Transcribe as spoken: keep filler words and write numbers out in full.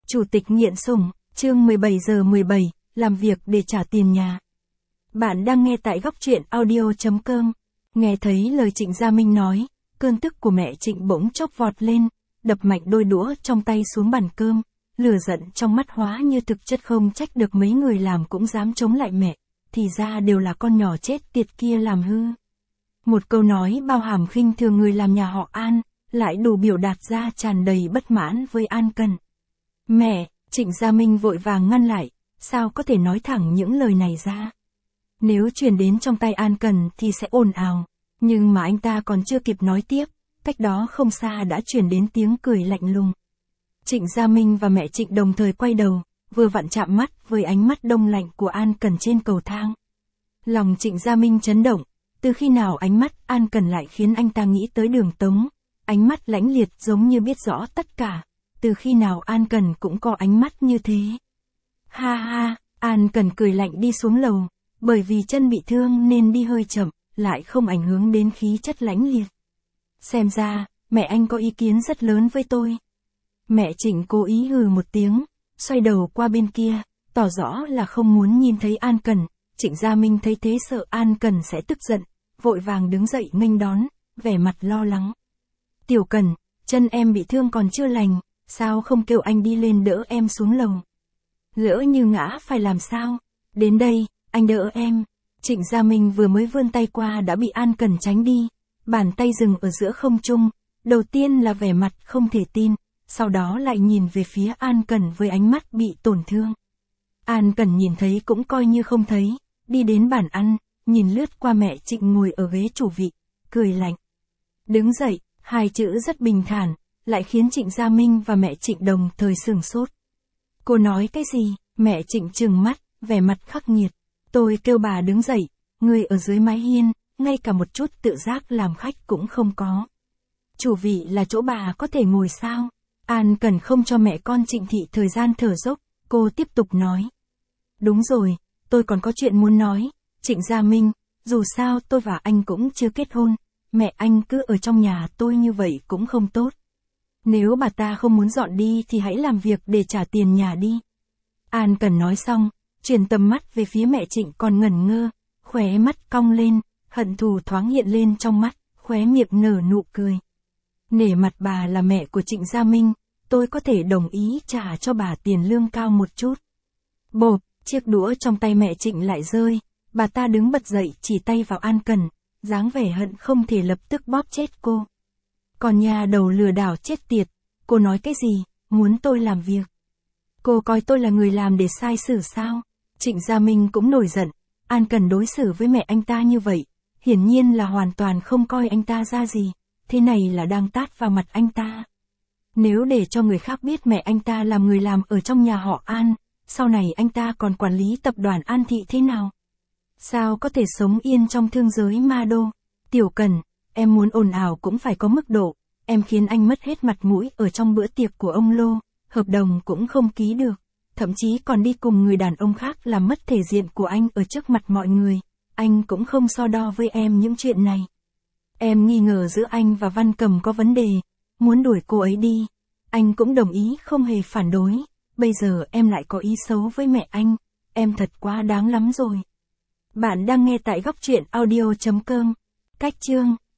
Chủ tịch nghiện sủng, chương mười bảy giờ mười bảy, làm việc để trả tiền nhà. Bạn đang nghe tại góc truyện audio chấm com. Nghe thấy lời Trịnh Gia Minh nói, cơn tức của mẹ Trịnh bỗng chốc vọt lên, đập mạnh đôi đũa trong tay xuống bàn cơm, lửa giận trong mắt hóa như thực chất, không trách được mấy người làm cũng dám chống lại mẹ, thì ra đều là con nhỏ chết tiệt kia làm hư. Một câu nói bao hàm khinh thường người làm nhà họ An, lại đủ biểu đạt ra tràn đầy bất mãn với An Cần. Mẹ, Trịnh Gia Minh vội vàng ngăn lại, sao có thể nói thẳng những lời này ra. Nếu truyền đến trong tay An Cần thì sẽ ồn ào, nhưng mà anh ta còn chưa kịp nói tiếp, cách đó không xa đã truyền đến tiếng cười lạnh lùng. Trịnh Gia Minh và mẹ Trịnh đồng thời quay đầu, vừa vặn chạm mắt với ánh mắt đông lạnh của An Cần trên cầu thang. Lòng Trịnh Gia Minh chấn động, từ khi nào ánh mắt An Cần lại khiến anh ta nghĩ tới Đường Tống, ánh mắt lãnh liệt giống như biết rõ tất cả. Từ khi nào An Cần cũng có ánh mắt như thế. Ha ha, An Cần cười lạnh đi xuống lầu, bởi vì chân bị thương nên đi hơi chậm, lại không ảnh hưởng đến khí chất lãnh liệt. Xem ra, mẹ anh có ý kiến rất lớn với tôi. Mẹ Trịnh cố ý hừ một tiếng, xoay đầu qua bên kia, tỏ rõ là không muốn nhìn thấy An Cần. Trịnh Gia Minh thấy thế sợ An Cần sẽ tức giận, vội vàng đứng dậy nghênh đón, vẻ mặt lo lắng. Tiểu Cần, chân em bị thương còn chưa lành. Sao không kêu anh đi lên đỡ em xuống lầu? Lỡ như ngã phải làm sao? Đến đây, anh đỡ em. Trịnh Gia Minh vừa mới vươn tay qua đã bị An Cần tránh đi. Bàn tay dừng ở giữa không trung. Đầu tiên là vẻ mặt không thể tin, sau đó lại nhìn về phía An Cần với ánh mắt bị tổn thương. An Cần nhìn thấy cũng coi như không thấy, đi đến bàn ăn, nhìn lướt qua mẹ Trịnh ngồi ở ghế chủ vị, cười lạnh. Đứng dậy, hai chữ rất bình thản, lại khiến Trịnh Gia Minh và mẹ Trịnh đồng thời sửng sốt. Cô nói cái gì? Mẹ Trịnh trừng mắt, vẻ mặt khắc nghiệt. Tôi kêu bà đứng dậy, người ở dưới mái hiên, ngay cả một chút tự giác làm khách cũng không có. Chủ vị là chỗ bà có thể ngồi sao? An Cần không cho mẹ con Trịnh thị thời gian thở dốc, cô tiếp tục nói. Đúng rồi, tôi còn có chuyện muốn nói. Trịnh Gia Minh, dù sao tôi và anh cũng chưa kết hôn, mẹ anh cứ ở trong nhà tôi như vậy cũng không tốt. Nếu bà ta không muốn dọn đi thì hãy làm việc để trả tiền nhà đi. An Cần nói xong, chuyển tầm mắt về phía mẹ Trịnh còn ngẩn ngơ, khóe mắt cong lên, hận thù thoáng hiện lên trong mắt, khóe miệng nở nụ cười. Nể mặt bà là mẹ của Trịnh Gia Minh, tôi có thể đồng ý trả cho bà tiền lương cao một chút. Bộp, chiếc đũa trong tay mẹ Trịnh lại rơi, bà ta đứng bật dậy chỉ tay vào An Cần, dáng vẻ hận không thể lập tức bóp chết cô. Còn nhà đầu lừa đảo chết tiệt, cô nói cái gì, muốn tôi làm việc? Cô coi tôi là người làm để sai xử sao? Trịnh Gia Minh cũng nổi giận, An Cần đối xử với mẹ anh ta như vậy, hiển nhiên là hoàn toàn không coi anh ta ra gì, thế này là đang tát vào mặt anh ta. Nếu để cho người khác biết mẹ anh ta làm người làm ở trong nhà họ An, sau này anh ta còn quản lý tập đoàn An Thị thế nào? Sao có thể sống yên trong thương giới ma đô? Tiểu Cần, em muốn ồn ào cũng phải có mức độ, em khiến anh mất hết mặt mũi ở trong bữa tiệc của ông Lô, hợp đồng cũng không ký được, thậm chí còn đi cùng người đàn ông khác làm mất thể diện của anh ở trước mặt mọi người, anh cũng không so đo với em những chuyện này. Em nghi ngờ giữa anh và Văn Cầm có vấn đề, muốn đuổi cô ấy đi, anh cũng đồng ý không hề phản đối, bây giờ em lại có ý xấu với mẹ anh, em thật quá đáng lắm rồi. Bạn đang nghe tại góc truyện audio chấm com, cách chương